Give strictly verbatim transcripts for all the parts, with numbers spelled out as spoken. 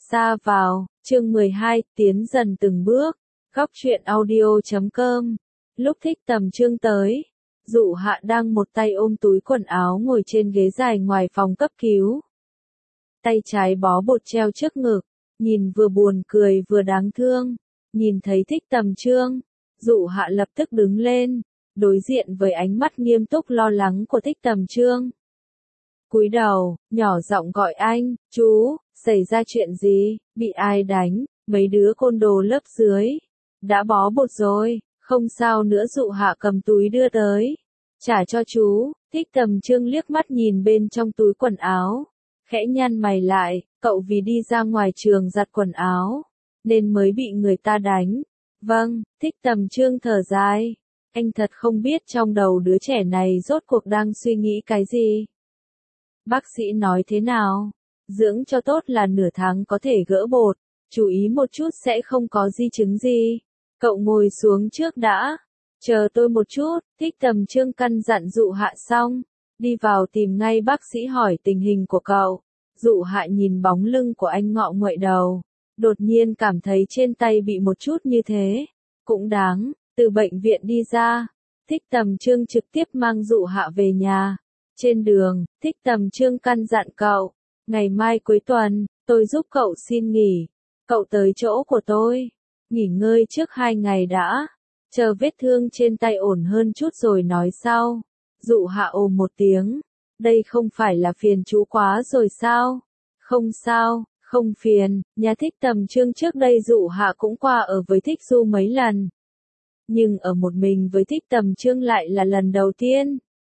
Xa vào, chương mười hai, tiến dần từng bước, góc truyện audio chấm com. Lúc Thích Tầm Chương tới, Dụ Hạ đang một tay ôm túi quần áo ngồi trên ghế dài ngoài phòng cấp cứu. Tay trái bó bột treo trước ngực, nhìn vừa buồn cười vừa đáng thương. Nhìn thấy Thích Tầm Chương, Dụ Hạ lập tức đứng lên, đối diện với ánh mắt nghiêm túc lo lắng của Thích Tầm Chương. Cúi đầu, nhỏ giọng gọi anh, chú, xảy ra chuyện gì, bị ai đánh, mấy đứa côn đồ lớp dưới. Đã bó bột rồi, không sao nữa. Dụ Hạ cầm túi đưa tới, trả cho chú. Thích Tầm Chương liếc mắt nhìn bên trong túi quần áo, khẽ nhăn mày lại, cậu vì đi ra ngoài trường giặt quần áo, nên mới bị người ta đánh. Vâng, Thích Tầm Chương thở dài, anh thật không biết trong đầu đứa trẻ này rốt cuộc đang suy nghĩ cái gì. Bác sĩ nói thế nào? Dưỡng cho tốt là nửa tháng có thể gỡ bột, chú ý một chút sẽ không có di chứng gì. Cậu ngồi xuống trước đã, chờ tôi một chút. Thích Tầm Chương căn dặn Dụ Hạ xong, đi vào tìm ngay bác sĩ hỏi tình hình của cậu. Dụ Hạ nhìn bóng lưng của anh ngọ nguậy đầu, đột nhiên cảm thấy trên tay bị một chút như thế, cũng đáng. Từ bệnh viện đi ra, Thích Tầm Chương trực tiếp mang Dụ Hạ về nhà. Trên đường, Thích Tầm Chương căn dặn cậu, ngày mai cuối tuần, tôi giúp cậu xin nghỉ. Cậu tới chỗ của tôi, nghỉ ngơi trước hai ngày đã, chờ vết thương trên tay ổn hơn chút rồi nói sau. Dụ Hạ ồ một tiếng, đây không phải là phiền chú quá rồi sao? Không sao, không phiền. Nhà Thích Tầm Chương trước đây Dụ Hạ cũng qua ở với Thích Du mấy lần, nhưng ở một mình với Thích Tầm Chương lại là lần đầu tiên.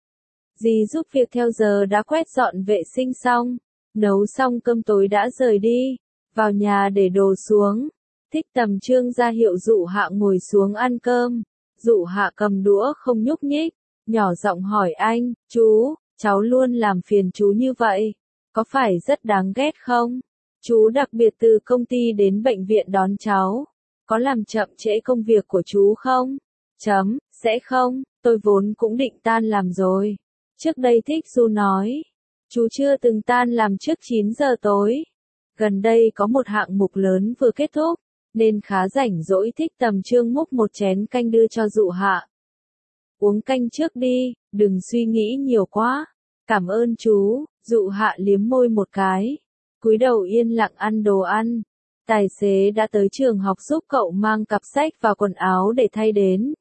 Dì giúp việc theo giờ đã quét dọn vệ sinh xong, nấu xong cơm tối đã rời đi, vào nhà để đồ xuống. Thích Tầm Chương ra hiệu Dụ Hạ ngồi xuống ăn cơm. Dụ Hạ cầm đũa không nhúc nhích, nhỏ giọng hỏi anh, chú, cháu luôn làm phiền chú như vậy, có phải rất đáng ghét không? Chú đặc biệt từ công ty đến bệnh viện đón cháu, có làm chậm trễ công việc của chú không? Chấm, sẽ không, tôi vốn cũng định tan làm rồi. Trước đây Thích Du nói, chú chưa từng tan làm trước chín giờ tối. Gần đây có một hạng mục lớn vừa kết thúc, nên khá rảnh rỗi. Thích Tầm Chương múc một chén canh đưa cho Dụ Hạ. Uống canh trước đi, đừng suy nghĩ nhiều quá. Cảm ơn chú. Dụ Hạ liếm môi một cái, cúi đầu yên lặng ăn đồ ăn. Tài xế đã tới trường học giúp cậu mang cặp sách và quần áo để thay đến.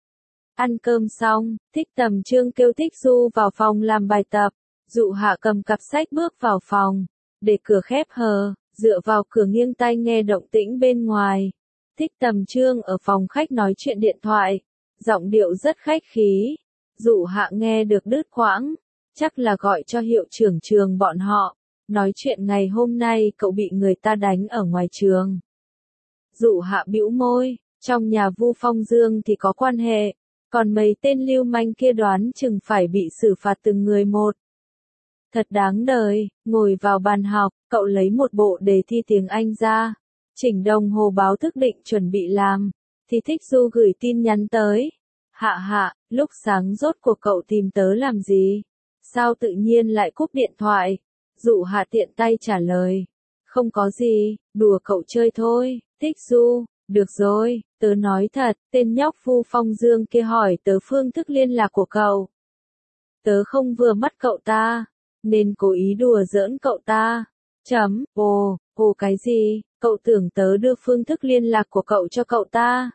Ăn cơm xong, Thích Tầm Chương kêu Thích Du vào phòng làm bài tập. Dụ Hạ cầm cặp sách bước vào phòng, để cửa khép hờ, dựa vào cửa nghiêng tai nghe động tĩnh bên ngoài. Thích Tầm Chương ở phòng khách nói chuyện điện thoại, giọng điệu rất khách khí. Dụ Hạ nghe được đứt quãng, chắc là gọi cho hiệu trưởng trường bọn họ, nói chuyện ngày hôm nay cậu bị người ta đánh ở ngoài trường. Dụ Hạ bĩu môi, trong nhà Vu Phong Dương thì có quan hệ, còn mấy tên lưu manh kia đoán chừng phải bị xử phạt từng người một. Thật đáng đời. Ngồi vào bàn học, cậu lấy một bộ đề thi tiếng Anh ra, chỉnh đồng hồ báo thức định chuẩn bị làm, thì Thích Du gửi tin nhắn tới. Hạ Hạ, lúc sáng rốt cuộc cậu tìm tớ làm gì? Sao tự nhiên lại cúp điện thoại? Dụ Hạ tiện tay trả lời, không có gì, đùa cậu chơi thôi. Thích Du, được rồi, tớ nói thật, tên nhóc Vu Phong Dương kia hỏi tớ phương thức liên lạc của cậu. Tớ không vừa mắt cậu ta, nên cố ý đùa giỡn cậu ta. Chấm, ồ, ồ cái gì, cậu tưởng tớ đưa phương thức liên lạc của cậu cho cậu ta?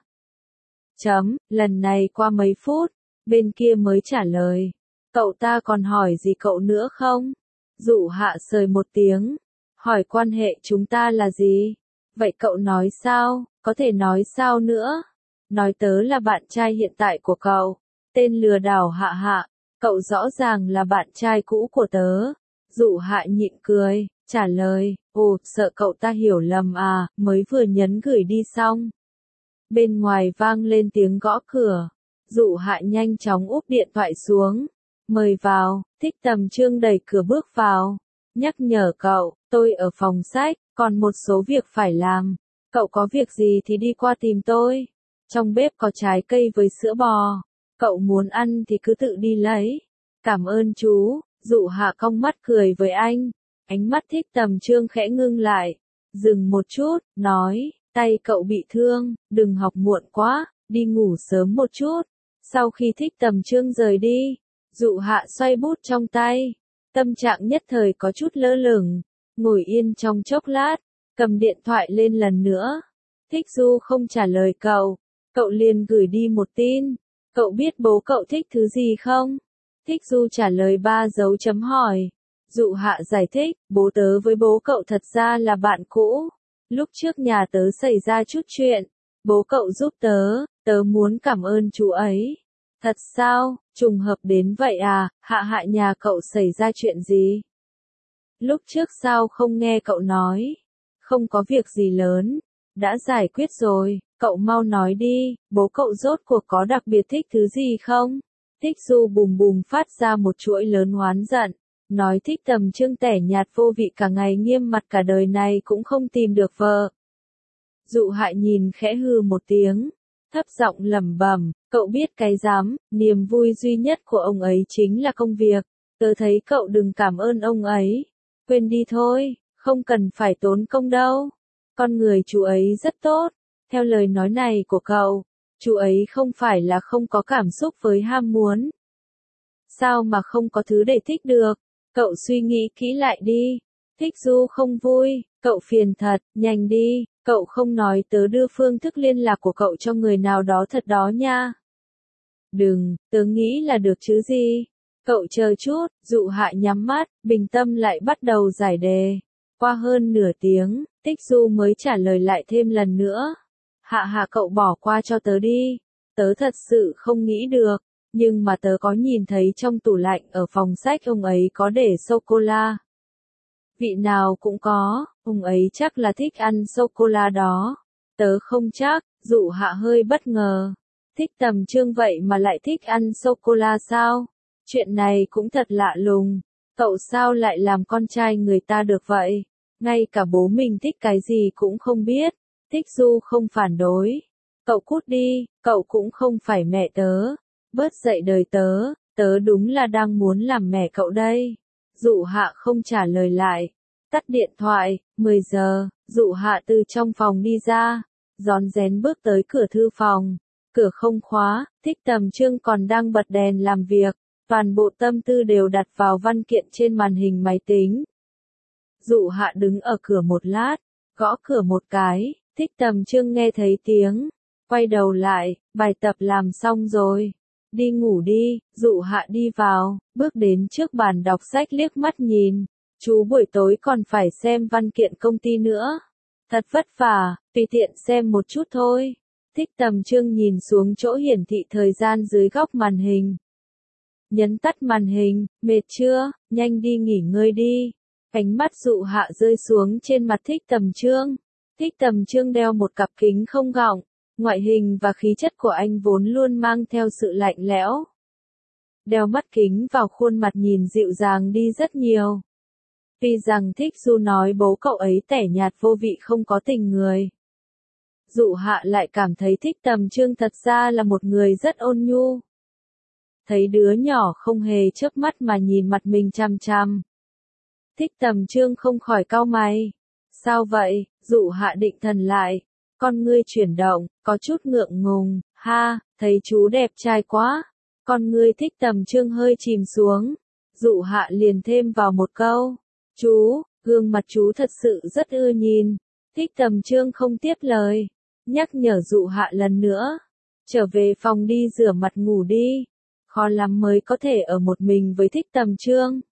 Chấm, lần này qua mấy phút, bên kia mới trả lời. Cậu ta còn hỏi gì cậu nữa không? Dụ Hạ sời một tiếng, hỏi quan hệ chúng ta là gì? Vậy cậu nói sao? Có thể nói sao nữa? Nói tớ là bạn trai hiện tại của cậu. Tên lừa đảo Hạ Hạ, cậu rõ ràng là bạn trai cũ của tớ. Dụ Hạ nhịn cười, trả lời, ồ, sợ cậu ta hiểu lầm à, mới vừa nhấn gửi đi xong. Bên ngoài vang lên tiếng gõ cửa. Dụ Hạ nhanh chóng úp điện thoại xuống. Mời vào. Thích Tầm Chương đẩy cửa bước vào, nhắc nhở cậu, tôi ở phòng sách, còn một số việc phải làm. Cậu có việc gì thì đi qua tìm tôi. Trong bếp có trái cây với sữa bò, cậu muốn ăn thì cứ tự đi lấy. Cảm ơn chú. Dụ Hạ cong mắt cười với anh, ánh mắt Thích Tầm Chương khẽ ngưng lại. Dừng một chút, nói, tay cậu bị thương, đừng học muộn quá, đi ngủ sớm một chút. Sau khi Thích Tầm Chương rời đi, Dụ Hạ xoay bút trong tay, tâm trạng nhất thời có chút lơ lửng, ngồi yên trong chốc lát, cầm điện thoại lên lần nữa. Thích Du không trả lời cậu, cậu liền gửi đi một tin, cậu biết bố cậu thích thứ gì không? Thích Du trả lời ba dấu chấm hỏi. Dụ Hạ giải thích, bố tớ với bố cậu thật ra là bạn cũ. Lúc trước nhà tớ xảy ra chút chuyện, bố cậu giúp tớ, tớ muốn cảm ơn chú ấy. Thật sao, trùng hợp đến vậy à, Hạ Hạ nhà cậu xảy ra chuyện gì? Lúc trước sao không nghe cậu nói? Không có việc gì lớn, đã giải quyết rồi, cậu mau nói đi, bố cậu rốt cuộc có đặc biệt thích thứ gì không? Thích Du bùm bùm phát ra một chuỗi lớn oán giận, nói Thích Tầm Chương tẻ nhạt vô vị cả ngày nghiêm mặt cả đời này cũng không tìm được vợ. Dụ Hạ nhìn khẽ hừ một tiếng, thấp giọng lẩm bẩm, cậu biết cái dám, niềm vui duy nhất của ông ấy chính là công việc, tớ thấy cậu đừng cảm ơn ông ấy, quên đi thôi, không cần phải tốn công đâu, con người chú ấy rất tốt, theo lời nói này của cậu, chú ấy không phải là không có cảm xúc với ham muốn. Sao mà không có thứ để thích được, cậu suy nghĩ kỹ lại đi. Thích Du không vui, cậu phiền thật, nhanh đi, cậu không nói tớ đưa phương thức liên lạc của cậu cho người nào đó thật đó nha. Đừng, tớ nghĩ là được chứ gì. Cậu chờ chút, Dụ Hạ nhắm mắt, bình tâm lại bắt đầu giải đề. Qua hơn nửa tiếng, Thích Du mới trả lời lại thêm lần nữa. Hạ Hạ cậu bỏ qua cho tớ đi, tớ thật sự không nghĩ được, nhưng mà tớ có nhìn thấy trong tủ lạnh ở phòng sách ông ấy có để sô-cô-la. Vị nào cũng có, ông ấy chắc là thích ăn sô-cô-la đó. Tớ không chắc, Dụ Hạ hơi bất ngờ. Thích Tầm Chương vậy mà lại thích ăn sô-cô-la sao? Chuyện này cũng thật lạ lùng. Cậu sao lại làm con trai người ta được vậy? Ngay cả bố mình thích cái gì cũng không biết. Thích Du không phản đối. Cậu cút đi, cậu cũng không phải mẹ tớ. Bớt dậy đời tớ, tớ đúng là đang muốn làm mẹ cậu đây. Dụ Hạ không trả lời lại. Tắt điện thoại, mười giờ, Dụ Hạ từ trong phòng đi ra, rón rén bước tới cửa thư phòng. Cửa không khóa, Thích Tầm Chương còn đang bật đèn làm việc, toàn bộ tâm tư đều đặt vào văn kiện trên màn hình máy tính. Dụ Hạ đứng ở cửa một lát, gõ cửa một cái, Thích Tầm Chương nghe thấy tiếng, quay đầu lại, bài tập làm xong rồi. Đi ngủ đi, Dụ Hạ đi vào, bước đến trước bàn đọc sách liếc mắt nhìn. Chú buổi tối còn phải xem văn kiện công ty nữa. Thật vất vả, tùy tiện xem một chút thôi. Thích Tầm Chương nhìn xuống chỗ hiển thị thời gian dưới góc màn hình. Nhấn tắt màn hình, mệt chưa, nhanh đi nghỉ ngơi đi. Ánh mắt Dụ Hạ rơi xuống trên mặt Thích Tầm Chương. Thích Tầm Chương đeo một cặp kính không gọng. Ngoại hình và khí chất của anh vốn luôn mang theo sự lạnh lẽo. Đeo mắt kính vào khuôn mặt nhìn dịu dàng đi rất nhiều. Tuy rằng Thích Du nói bố cậu ấy tẻ nhạt vô vị không có tình người. Dụ Hạ lại cảm thấy Thích Tầm Chương thật ra là một người rất ôn nhu. Thấy đứa nhỏ không hề chớp mắt mà nhìn mặt mình chằm chằm. Thích Tầm Chương không khỏi cau mày. Sao vậy? Dụ Hạ định thần lại. Con ngươi chuyển động, có chút ngượng ngùng. Ha, thấy chú đẹp trai quá. Con ngươi Thích Tầm Chương hơi chìm xuống. Dụ Hạ liền thêm vào một câu. Chú, gương mặt chú thật sự rất ưa nhìn. Thích Tầm Chương không tiếp lời. Nhắc nhở Dụ Hạ lần nữa. Trở về phòng đi rửa mặt ngủ đi. Khó lắm mới có thể ở một mình với Thích Tầm Chương.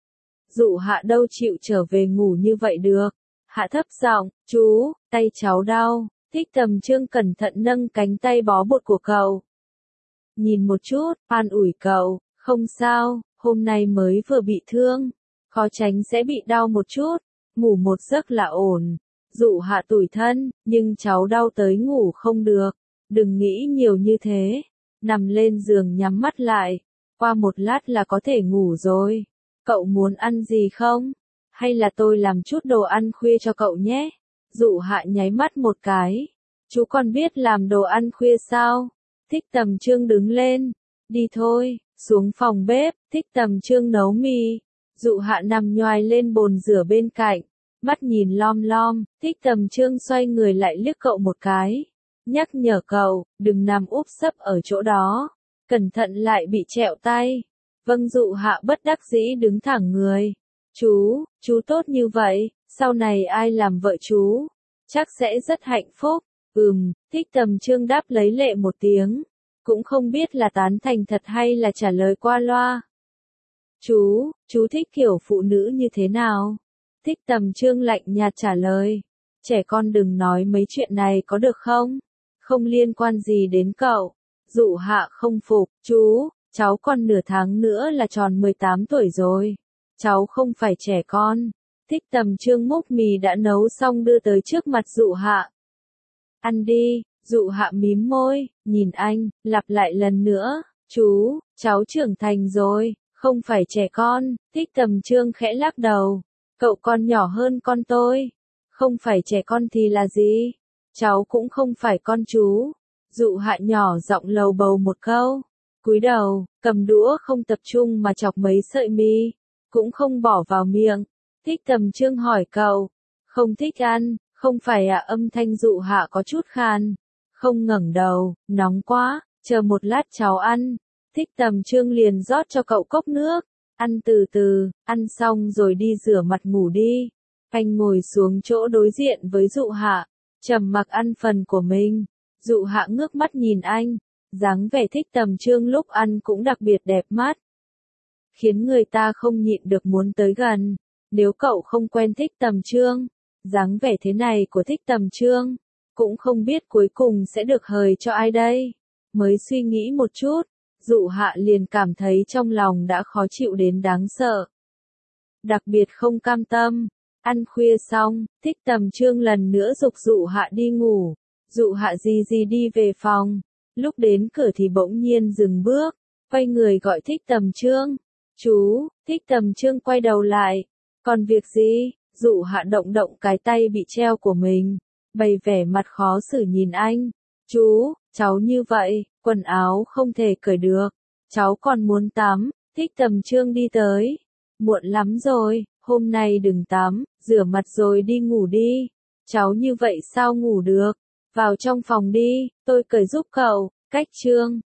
Dụ Hạ đâu chịu trở về ngủ như vậy được. Hạ thấp giọng, chú, tay cháu đau. Thích Tầm Chương cẩn thận nâng cánh tay bó bột của cậu. Nhìn một chút, an ủi cậu, không sao, hôm nay mới vừa bị thương. Khó tránh sẽ bị đau một chút, ngủ một giấc là ổn. Dụ Hạ tủi thân, nhưng cháu đau tới ngủ không được. Đừng nghĩ nhiều như thế. Nằm lên giường nhắm mắt lại. Qua một lát là có thể ngủ rồi. Cậu muốn ăn gì không? Hay là tôi làm chút đồ ăn khuya cho cậu nhé? Dụ Hạ nháy mắt một cái. Chú còn biết làm đồ ăn khuya sao? Thích Tầm Chương đứng lên. Đi thôi, xuống phòng bếp, Thích Tầm Chương nấu mì. Dụ Hạ nằm nhoài lên bồn rửa bên cạnh. mắt nhìn lom lom, Thích Tầm Trương xoay người lại liếc cậu một cái. Nhắc nhở cậu, đừng nằm úp sấp ở chỗ đó, cẩn thận lại bị trẹo tay. Vâng, Dụ Hạ bất đắc dĩ đứng thẳng người. Chú, chú tốt như vậy, sau này ai làm vợ chú, chắc sẽ rất hạnh phúc. Ừm, Thích Tầm Trương đáp lấy lệ một tiếng, cũng không biết là tán thành thật hay là trả lời qua loa. Chú, chú thích kiểu phụ nữ như thế nào? Thích Tầm Trương lạnh nhạt trả lời. Trẻ con đừng nói mấy chuyện này có được không? Không liên quan gì đến cậu. Dụ Hạ không phục, chú, cháu còn nửa tháng nữa là tròn mười tám tuổi rồi. Cháu không phải trẻ con. Thích Tầm Trương múc mì đã nấu xong đưa tới trước mặt Dụ Hạ. Ăn đi. Dụ Hạ mím môi, nhìn anh, lặp lại lần nữa. Chú, cháu trưởng thành rồi, không phải trẻ con. Thích Tầm Trương khẽ lắc đầu. Cậu còn nhỏ hơn con tôi. Không phải trẻ con thì là gì? Cháu cũng không phải con chú. Dụ Hạ nhỏ giọng lầu bầu một câu. Cúi đầu, cầm đũa không tập trung mà chọc mấy sợi mì. Cũng không bỏ vào miệng. Thích Tầm Trương hỏi cậu. Không thích ăn, không phải à? Âm thanh Dụ Hạ có chút khàn. Không ngẩng đầu, nóng quá, chờ một lát cháu ăn. Thích Tầm Trương liền rót cho cậu cốc nước. Ăn từ từ, ăn xong rồi đi rửa mặt ngủ đi. Anh ngồi xuống chỗ đối diện với Dụ Hạ, trầm mặc ăn phần của mình. Dụ Hạ ngước mắt nhìn anh, dáng vẻ Thích Tầm Trương lúc ăn cũng đặc biệt đẹp mắt, khiến người ta không nhịn được muốn tới gần. Nếu cậu không quen Thích Tầm Trương, dáng vẻ thế này của Thích Tầm Trương, cũng không biết cuối cùng sẽ được hời cho ai đây. Mới suy nghĩ một chút, Dụ Hạ liền cảm thấy trong lòng đã khó chịu đến đáng sợ. Đặc biệt không cam tâm. Ăn khuya xong, Thích Tầm Trương lần nữa giục Dụ Hạ đi ngủ. Dụ Hạ gì gì đi về phòng. Lúc đến cửa thì bỗng nhiên dừng bước, quay người gọi Thích Tầm Trương. Chú, Thích Tầm Trương quay đầu lại. Còn việc gì? Dụ Hạ động động cái tay bị treo của mình, bày vẻ mặt khó xử nhìn anh. Chú, cháu như vậy, quần áo không thể cởi được. Cháu còn muốn tắm. Thích Tầm Trương đi tới. Muộn lắm rồi, hôm nay đừng tắm, rửa mặt rồi đi ngủ đi. Cháu như vậy sao ngủ được? Vào trong phòng đi, tôi cởi giúp cậu. Cách Trương.